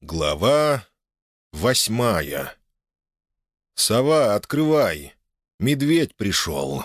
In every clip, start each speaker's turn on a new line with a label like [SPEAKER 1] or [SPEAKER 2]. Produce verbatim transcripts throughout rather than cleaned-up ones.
[SPEAKER 1] Глава восьмая. «Сова, открывай! Медведь пришел!»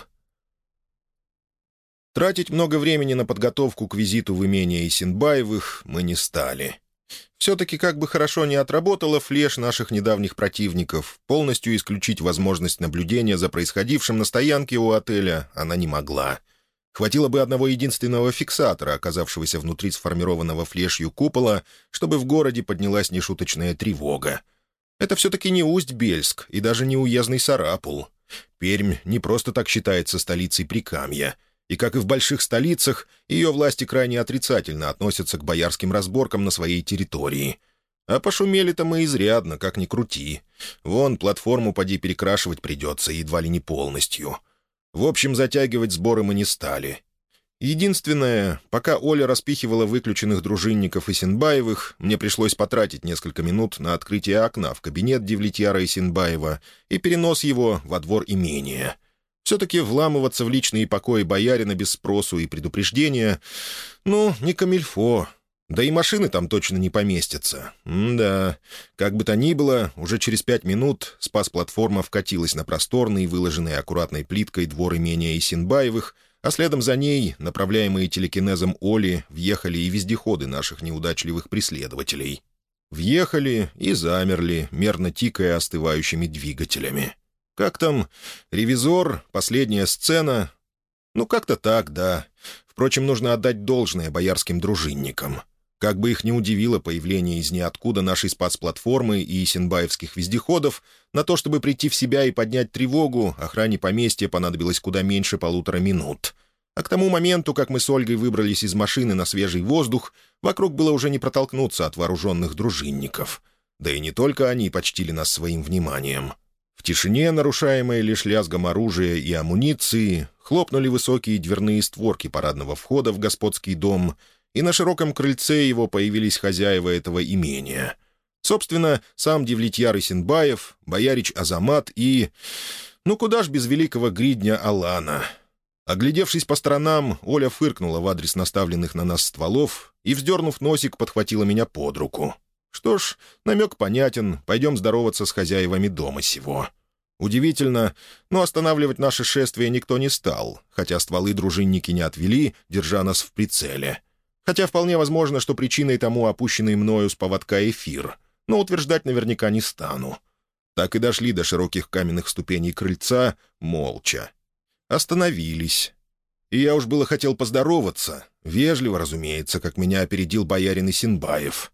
[SPEAKER 1] Тратить много времени на подготовку к визиту в имение Исенбаевых мы не стали. Все-таки, как бы хорошо ни отработала флеш наших недавних противников, полностью исключить возможность наблюдения за происходившим на стоянке у отеля она не могла. Хватило бы одного единственного фиксатора, оказавшегося внутри сформированного флешью купола, чтобы в городе поднялась нешуточная тревога. Это все-таки не Усть-Бельск и даже не уездный Сарапул. Пермь не просто так считается столицей Прикамья. И, как и в больших столицах, ее власти крайне отрицательно относятся к боярским разборкам на своей территории. А пошумели-то мы изрядно, как ни крути. Вон, платформу поди перекрашивать придется, едва ли не полностью. В общем, затягивать сборы мы не стали. Единственное, пока Оля распихивала выключенных дружинников Исенбаевых, мне пришлось потратить несколько минут на открытие окна в кабинет Девлетьяра Исенбаева и перенос его во двор имения. Все-таки вламываться в личные покои боярина без спросу и предупреждения, ну, не камильфо. Да и машины там точно не поместятся. М-да. Как бы то ни было, уже через пять минут спас-платформа вкатилась на просторный, выложенный аккуратной плиткой двор имения Исенбаевых, а следом за ней, направляемые телекинезом Оли, въехали и вездеходы наших неудачливых преследователей. Въехали и замерли, мерно тикая остывающими двигателями. Как там? Ревизор? Последняя сцена? Ну, как-то так, да. Впрочем, нужно отдать должное боярским дружинникам. Как бы их ни удивило появление из ниоткуда нашей спас-платформы и исенбаевских вездеходов, на то, чтобы прийти в себя и поднять тревогу, охране поместья понадобилось куда меньше полутора минут. А к тому моменту, как мы с Ольгой выбрались из машины на свежий воздух, вокруг было уже не протолкнуться от вооруженных дружинников. Да и не только они почтили нас своим вниманием. В тишине, нарушаемой лишь лязгом оружия и амуниции, хлопнули высокие дверные створки парадного входа в господский дом, и на широком крыльце его появились хозяева этого имения. Собственно, сам Девлетьяр Исенбаев, боярич Азамат и... Ну куда ж без великого гридня Алана. Оглядевшись по сторонам, Оля фыркнула в адрес наставленных на нас стволов и, вздернув носик, подхватила меня под руку. Что ж, намек понятен, пойдем здороваться с хозяевами дома сего. Удивительно, но останавливать наше шествие никто не стал, хотя стволы дружинники не отвели, держа нас в прицеле. Хотя вполне возможно, что причиной тому опущенный мною с поводка эфир, но утверждать наверняка не стану. Так и дошли до широких каменных ступеней крыльца молча. Остановились. И я уж было хотел поздороваться, вежливо, разумеется, как меня опередил боярин Исенбаев.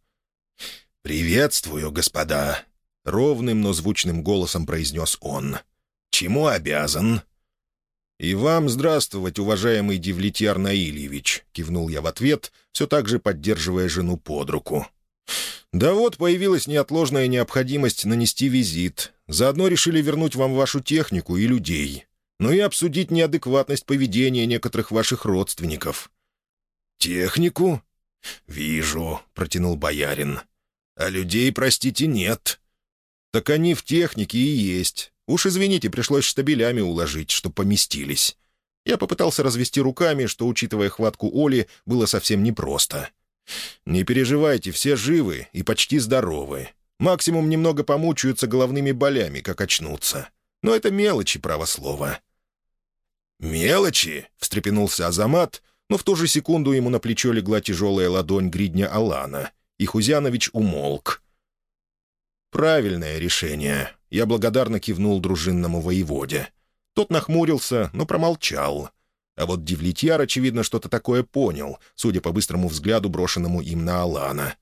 [SPEAKER 1] «Приветствую, господа», — ровным, но звучным голосом произнес он. «Чему обязан?» «И вам здравствовать, уважаемый Девлетьяр Наильевич», — кивнул я в ответ, все так же поддерживая жену под руку. «Да вот, появилась неотложная необходимость нанести визит. Заодно решили вернуть вам вашу технику и людей. Ну и обсудить неадекватность поведения некоторых ваших родственников». «Технику? Вижу», — протянул боярин. «А людей, простите, нет». «Так они в технике и есть. Уж извините, пришлось штабелями уложить, чтоб поместились». Я попытался развести руками, что, учитывая хватку Оли, было совсем непросто. «Не переживайте, все живы и почти здоровы. Максимум немного помучаются головными болями, как очнутся. Но это мелочи, право слова». «Мелочи?» — встрепенулся Азамат, но в ту же секунду ему на плечо легла тяжелая ладонь гридня Алана, и Хузянович умолк. «Правильное решение». Я благодарно кивнул дружинному воеводе. Тот нахмурился, но промолчал. А вот Девлетьяр, очевидно, что-то такое понял, судя по быстрому взгляду, брошенному им на Алана.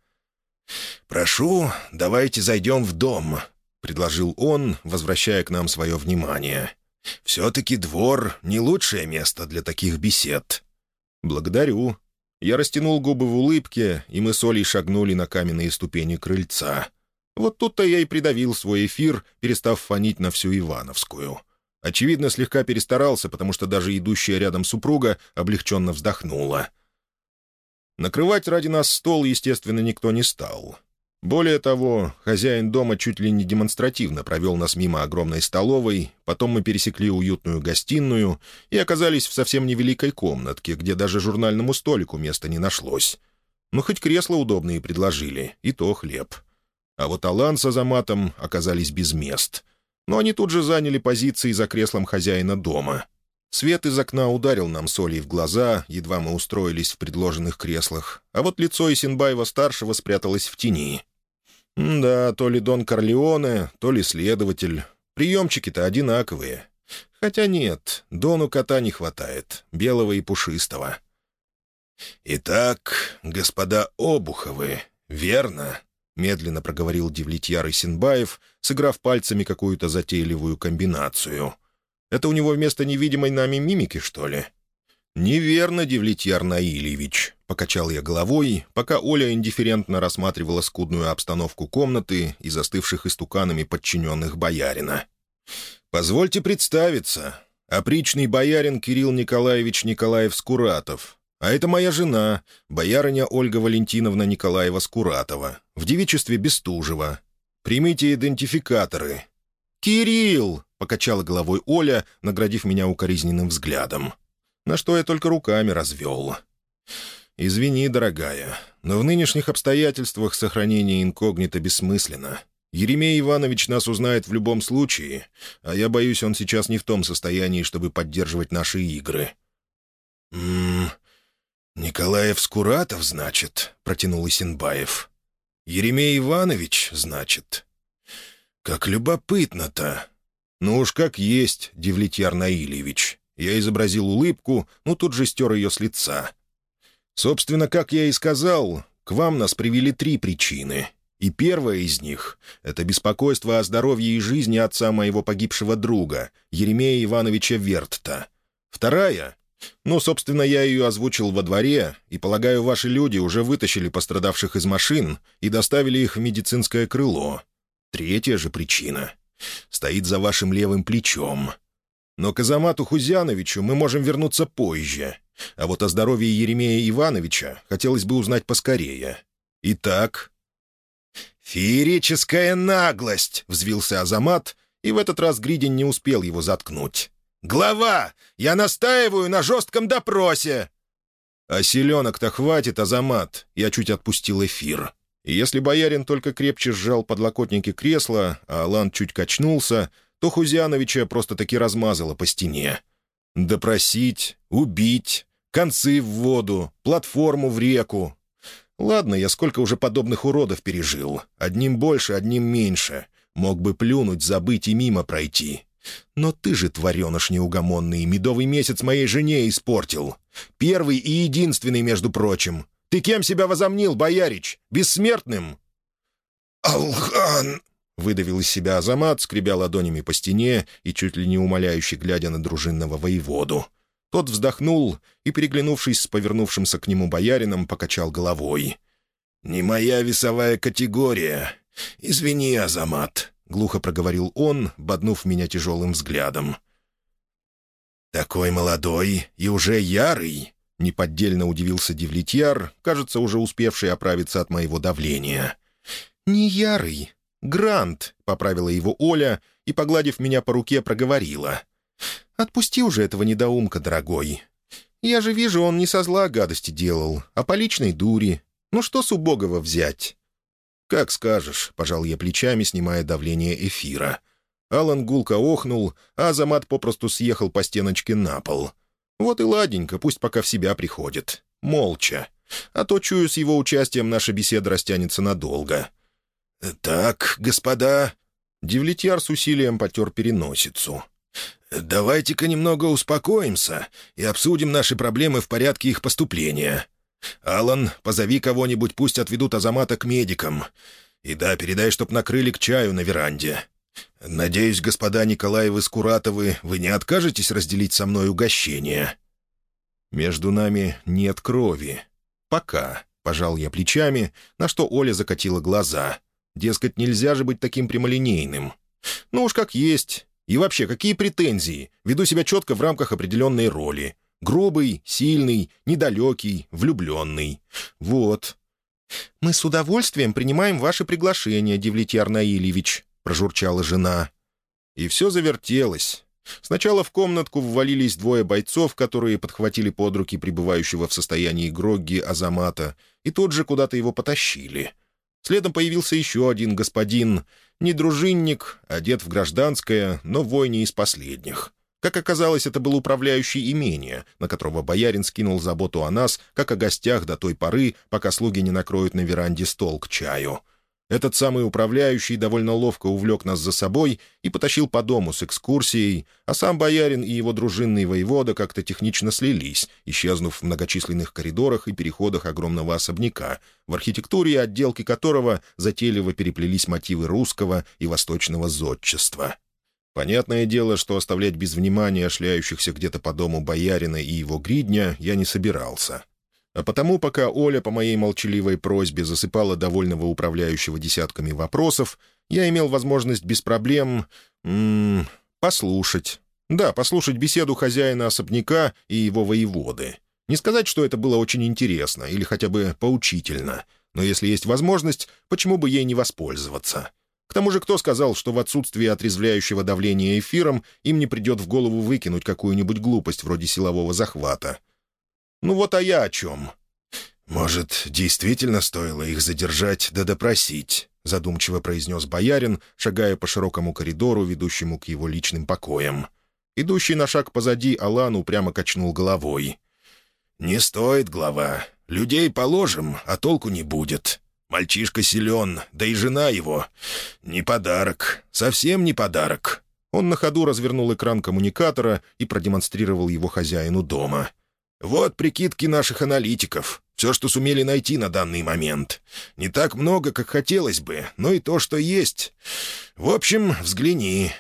[SPEAKER 1] «Прошу, давайте зайдем в дом», — предложил он, возвращая к нам свое внимание. «Все-таки двор — не лучшее место для таких бесед». «Благодарю». Я растянул губы в улыбке, и мы с Олей шагнули на каменные ступени крыльца. Вот тут-то я и придавил свой эфир, перестав фонить на всю Ивановскую. Очевидно, слегка перестарался, потому что даже идущая рядом супруга облегченно вздохнула. Накрывать ради нас стол, естественно, никто не стал. Более того, хозяин дома чуть ли не демонстративно провел нас мимо огромной столовой, потом мы пересекли уютную гостиную и оказались в совсем невеликой комнатке, где даже журнальному столику места не нашлось. Ну, хоть кресла удобные предложили, и то хлеб. А вот Алан с Азаматом оказались без мест. Но они тут же заняли позиции за креслом хозяина дома. Свет из окна ударил нам солей в глаза, едва мы устроились в предложенных креслах, а вот лицо Исенбаева-старшего спряталось в тени. Да, то ли Дон Корлеоне, то ли следователь. Приемчики-то одинаковые. Хотя нет, Дону кота не хватает, белого и пушистого. «Итак, господа Обуховы, верно?» — медленно проговорил Девлетьяр Исенбаев, сыграв пальцами какую-то затейливую комбинацию. «Это у него вместо невидимой нами мимики, что ли?» «Неверно, Девлетьяр Наильевич», — покачал я головой, пока Оля индифферентно рассматривала скудную обстановку комнаты и застывших истуканами подчиненных боярина. «Позвольте представиться. Опричный боярин Кирилл Николаевич Николаев-Скуратов. А это моя жена, боярыня Ольга Валентиновна Николаева-Скуратова, в девичестве Бестужева. Примите идентификаторы». «Кирилл!» — покачала головой Оля, наградив меня укоризненным взглядом. На что я только руками развел. «Извини, дорогая, но в нынешних обстоятельствах сохранение инкогнито бессмысленно. Еремей Иванович нас узнает в любом случае, а я боюсь, он сейчас не в том состоянии, чтобы поддерживать наши игры». «М-м, Николаев-Скуратов, значит?» — протянул Исенбаев. «Еремей Иванович, значит?» «Как любопытно-то!» «Ну уж как есть, Девлетьяр Наильевич». Я изобразил улыбку, но тут же стер ее с лица. «Собственно, как я и сказал, к вам нас привели три причины. И первая из них — это беспокойство о здоровье и жизни отца моего погибшего друга, Еремея Ивановича Вертта. Вторая — ну, собственно, я ее озвучил во дворе, и, полагаю, ваши люди уже вытащили пострадавших из машин и доставили их в медицинское крыло. Третья же причина стоит за вашим левым плечом. Но к Азамату Хузяновичу мы можем вернуться позже, а вот о здоровье Еремея Ивановича хотелось бы узнать поскорее. Итак...» «Феерическая наглость!» — взвился Азамат, и в этот раз Гридин не успел его заткнуть. «Глава, я настаиваю на жестком допросе!» «А селенок-то хватит, Азамат!» — я чуть отпустил эфир. И если боярин только крепче сжал подлокотники кресла, а Алан чуть качнулся, то Хузяновича просто-таки размазало по стене. Допросить, убить, концы в воду, платформу в реку. Ладно, я сколько уже подобных уродов пережил. Одним больше, одним меньше. Мог бы плюнуть, забыть и мимо пройти. Но ты же, твареныш неугомонный, медовый месяц моей жене испортил. Первый и единственный, между прочим. Ты кем себя возомнил, боярич? Бессмертным?» «Алхан!» — выдавил из себя Азамат, скребя ладонями по стене и чуть ли не умоляюще глядя на дружинного воеводу. Тот вздохнул и, переглянувшись с повернувшимся к нему боярином, покачал головой. «Не моя весовая категория. Извини, Азамат», — глухо проговорил он, боднув меня тяжелым взглядом. «Такой молодой и уже ярый», — неподдельно удивился Девлетьяр, кажется, уже успевший оправиться от моего давления. «Не ярый, Грант», — поправила его Оля и, погладив меня по руке, проговорила. «Отпусти уже этого недоумка, дорогой. Я же вижу, он не со зла гадости делал, а по личной дури. Ну что с убогого взять?» «Как скажешь», — пожал я плечами, снимая давление эфира. Алан гулко охнул, а Азамат попросту съехал по стеночке на пол. «Вот и ладненько, пусть пока в себя приходит. Молча. А то, чую, с его участием наша беседа растянется надолго». «Так, господа...» Девлетьяр с усилием потер переносицу. «Давайте-ка немного успокоимся и обсудим наши проблемы в порядке их поступления. Алан, позови кого-нибудь, пусть отведут Азамата к медикам. И да, передай, чтоб накрыли к чаю на веранде. Надеюсь, господа Николаевы-Скуратовы, вы не откажетесь разделить со мной угощение?» «Между нами нет крови. Пока», — пожал я плечами, на что Оля закатила глаза. Дескать, нельзя же быть таким прямолинейным. «Ну уж как есть. И вообще, какие претензии? Веду себя четко в рамках определенной роли. Грубый, сильный, недалекий, влюбленный. Вот». «Мы с удовольствием принимаем ваше приглашение, Девлетьяр Наильевич», — прожурчала жена. И все завертелось. Сначала в комнатку ввалились двое бойцов, которые подхватили под руки пребывающего в состоянии грогги Азамата, и тут же куда-то его потащили. Следом появился еще один господин, не дружинник, одет в гражданское, но вой не из последних. Как оказалось, это был управляющий имения, на которого боярин скинул заботу о нас, как о гостях до той поры, пока слуги не накроют на веранде стол к чаю. Этот самый управляющий довольно ловко увлек нас за собой и потащил по дому с экскурсией, а сам боярин и его дружинный воевода как-то технично слились, исчезнув в многочисленных коридорах и переходах огромного особняка, в архитектуре и отделке которого затейливо переплелись мотивы русского и восточного зодчества. Понятное дело, что оставлять без внимания шляющихся где-то по дому боярина и его гридня я не собирался. А потому, пока Оля по моей молчаливой просьбе засыпала довольного управляющего десятками вопросов, я имел возможность без проблем... М -м, послушать. Да, послушать беседу хозяина особняка и его воеводы. Не сказать, что это было очень интересно или хотя бы поучительно, но если есть возможность, почему бы ей не воспользоваться? К тому же кто сказал, что в отсутствие отрезвляющего давления эфиром им не придет в голову выкинуть какую-нибудь глупость вроде силового захвата? Ну вот, а я о чем? «Может, действительно стоило их задержать да допросить?» — задумчиво произнес боярин, шагая по широкому коридору, ведущему к его личным покоям. Идущий на шаг позади Алан упрямо качнул головой. «Не стоит, глава. Людей положим, а толку не будет. Мальчишка силен, да и жена его. Не подарок. Совсем не подарок». Он на ходу развернул экран коммуникатора и продемонстрировал его хозяину дома. «Вот прикидки наших аналитиков. Все, что сумели найти на данный момент. Не так много, как хотелось бы, но и то, что есть. В общем, взгляни».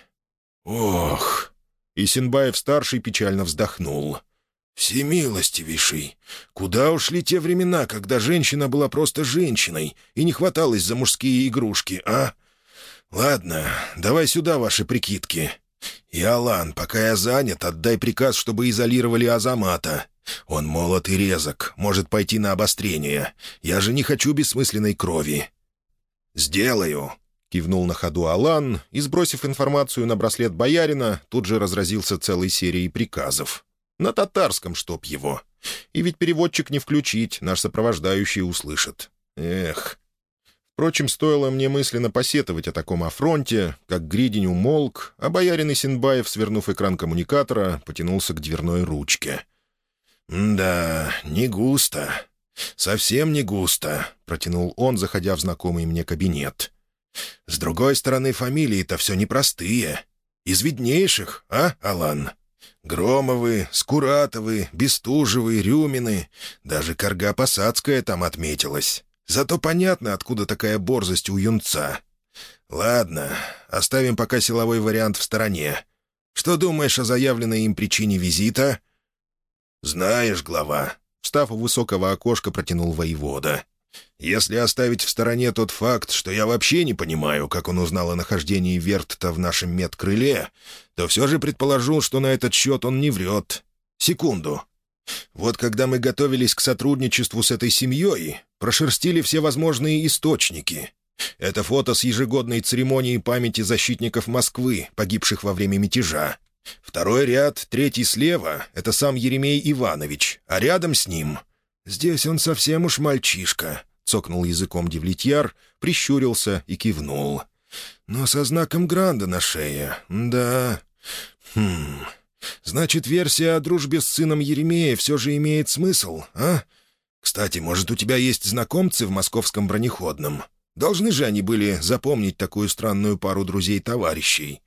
[SPEAKER 1] «Ох!» И Синбаев-старший печально вздохнул. «Всемилостивейший, куда ушли те времена, когда женщина была просто женщиной и не хваталась за мужские игрушки, а? Ладно, давай сюда ваши прикидки. И, Алан, пока я занят, отдай приказ, чтобы изолировали Азамата. Он молод и резок, может пойти на обострение. Я же не хочу бессмысленной крови». «Сделаю», — кивнул на ходу Алан и, сбросив информацию на браслет боярина, тут же разразился целой серией приказов. На татарском, чтоб его. И ведь переводчик не включить, наш сопровождающий услышит. Эх. Впрочем, стоило мне мысленно посетовать о таком афронте, как гридень умолк, а боярин Исенбаев, свернув экран коммуникатора, потянулся к дверной ручке. «Да, не густо. Совсем не густо», — протянул он, заходя в знакомый мне кабинет. «С другой стороны, фамилии-то все непростые. Из виднейших, а, Алан? Громовы, Скуратовы, Бестужевы, Рюмины. Даже Карга-Посадская там отметилась. Зато понятно, откуда такая борзость у юнца. Ладно, оставим пока силовой вариант в стороне. Что думаешь о заявленной им причине визита?» «Знаешь, глава», — встав у высокого окошка, протянул воевода. «Если оставить в стороне тот факт, что я вообще не понимаю, как он узнал о нахождении Вертта в нашем медкрыле, то все же предположу, что на этот счет он не врет. Секунду. Вот когда мы готовились к сотрудничеству с этой семьей, прошерстили все возможные источники. Это фото с ежегодной церемонии памяти защитников Москвы, погибших во время мятежа. Второй ряд, третий слева — это сам Еремей Иванович, а рядом с ним... «Здесь он совсем уж мальчишка», — цокнул языком Девлетьяр, прищурился и кивнул. «Но со знаком Гранда на шее, да. Хм... Значит, версия о дружбе с сыном Еремея все же имеет смысл, а? Кстати, может, у тебя есть знакомцы в московском бронеходном? Должны же они были запомнить такую странную пару друзей-товарищей».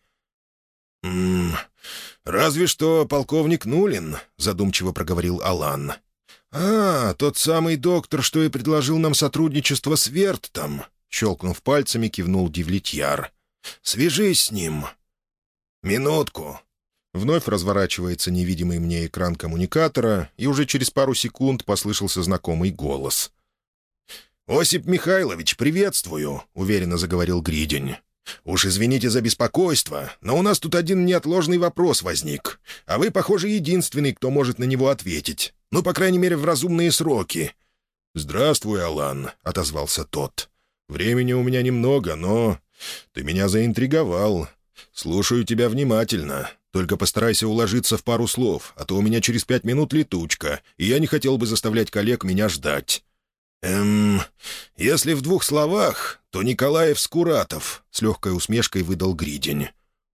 [SPEAKER 1] «М -м, «Разве что полковник Нулин», — задумчиво проговорил Алан. «А, тот самый доктор, что и предложил нам сотрудничество с Верттом», — щелкнув пальцами, кивнул Девлетьяр. «Свяжись с ним». «Минутку». Вновь разворачивается невидимый мне экран коммуникатора, и уже через пару секунд послышался знакомый голос. «Осип Михайлович, приветствую», — уверенно заговорил Гридень. «Уж извините за беспокойство, но у нас тут один неотложный вопрос возник, а вы, похоже, единственный, кто может на него ответить. Ну, по крайней мере, в разумные сроки». «Здравствуй, Алан», — отозвался тот. «Времени у меня немного, но ты меня заинтриговал. Слушаю тебя внимательно. Только постарайся уложиться в пару слов, а то у меня через пять минут летучка, и я не хотел бы заставлять коллег меня ждать». «Эм, если в двух словах, то Николаев Скуратов», — с легкой усмешкой выдал Гридень.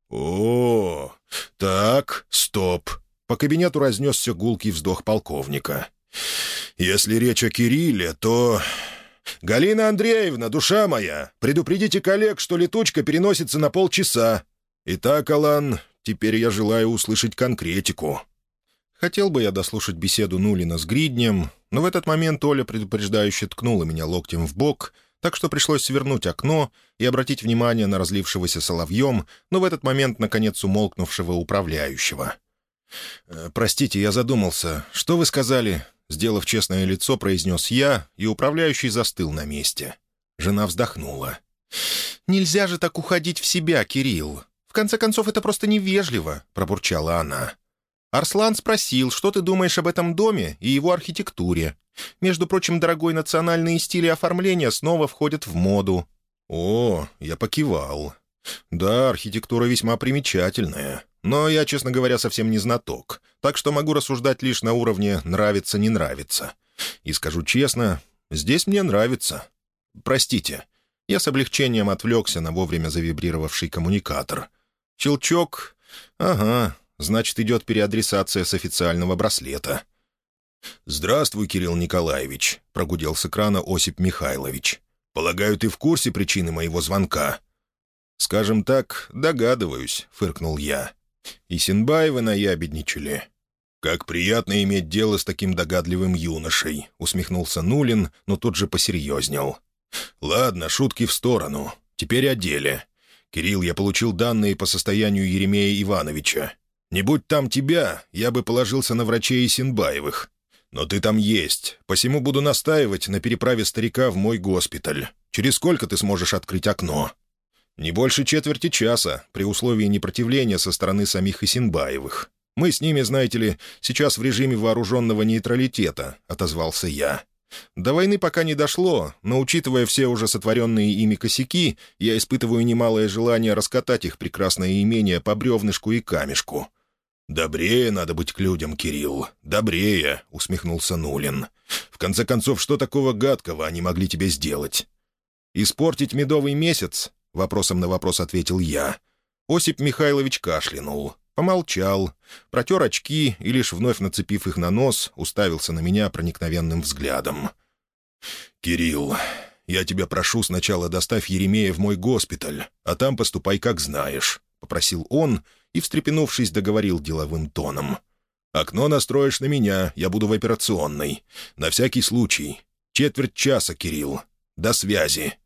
[SPEAKER 1] «О, так, стоп». По кабинету разнесся гулкий вздох полковника. «Если речь о Кирилле, то...» «Галина Андреевна, душа моя, предупредите коллег, что летучка переносится на полчаса. Итак, Алан, теперь я желаю услышать конкретику». Хотел бы я дослушать беседу Нулина с Гриднем, но в этот момент Оля предупреждающе ткнула меня локтем в бок, так что пришлось свернуть окно и обратить внимание на разлившегося соловьем, но в этот момент, наконец, умолкнувшего управляющего. «Простите, я задумался. Что вы сказали?» Сделав честное лицо, произнес я, и управляющий застыл на месте. Жена вздохнула. «Нельзя же так уходить в себя, Кирилл. В конце концов, это просто невежливо», — пробурчала она. «Арслан спросил, что ты думаешь об этом доме и его архитектуре. Между прочим, дорогой, национальные стили оформления снова входят в моду». «О, я покивал. Да, архитектура весьма примечательная. Но я, честно говоря, совсем не знаток, так что могу рассуждать лишь на уровне «нравится-не нравится». И скажу честно, здесь мне нравится. Простите». Я с облегчением отвлекся на вовремя завибрировавший коммуникатор. Щелчок. Ага, значит, идет переадресация с официального браслета. «Здравствуй, Кирилл Николаевич», — прогудел с экрана Осип Михайлович. «Полагаю, ты в курсе причины моего звонка?» «Скажем так, догадываюсь», — фыркнул я. «И Синбаевы наябедничали». «Как приятно иметь дело с таким догадливым юношей», — усмехнулся Нулин, но тут же посерьезнел. «Ладно, шутки в сторону. Теперь о деле. Кирилл, я получил данные по состоянию Еремея Ивановича. Не будь там тебя, я бы положился на врачей Синбаевых. Но ты там есть, посему буду настаивать на переправе старика в мой госпиталь. Через сколько ты сможешь открыть окно?» «Не больше четверти часа, при условии непротивления со стороны самих Исинбаевых. Мы с ними, знаете ли, сейчас в режиме вооруженного нейтралитета», — отозвался я. «До войны пока не дошло, но, учитывая все уже сотворенные ими косяки, я испытываю немалое желание раскатать их прекрасное имение по бревнышку и камешку». «Добрее надо быть к людям, Кирилл, добрее», — усмехнулся Нулин. «В конце концов, что такого гадкого они могли тебе сделать?» «Испортить медовый месяц?» — вопросом на вопрос ответил я. Осип Михайлович кашлянул, помолчал, протер очки и, лишь вновь нацепив их на нос, уставился на меня проникновенным взглядом. «Кирилл, я тебя прошу, сначала доставь Еремея в мой госпиталь, а там поступай как знаешь», — попросил он и, встрепенувшись, договорил деловым тоном. «Окно настроишь на меня, я буду в операционной. На всякий случай. Четверть часа, Кирилл. До связи».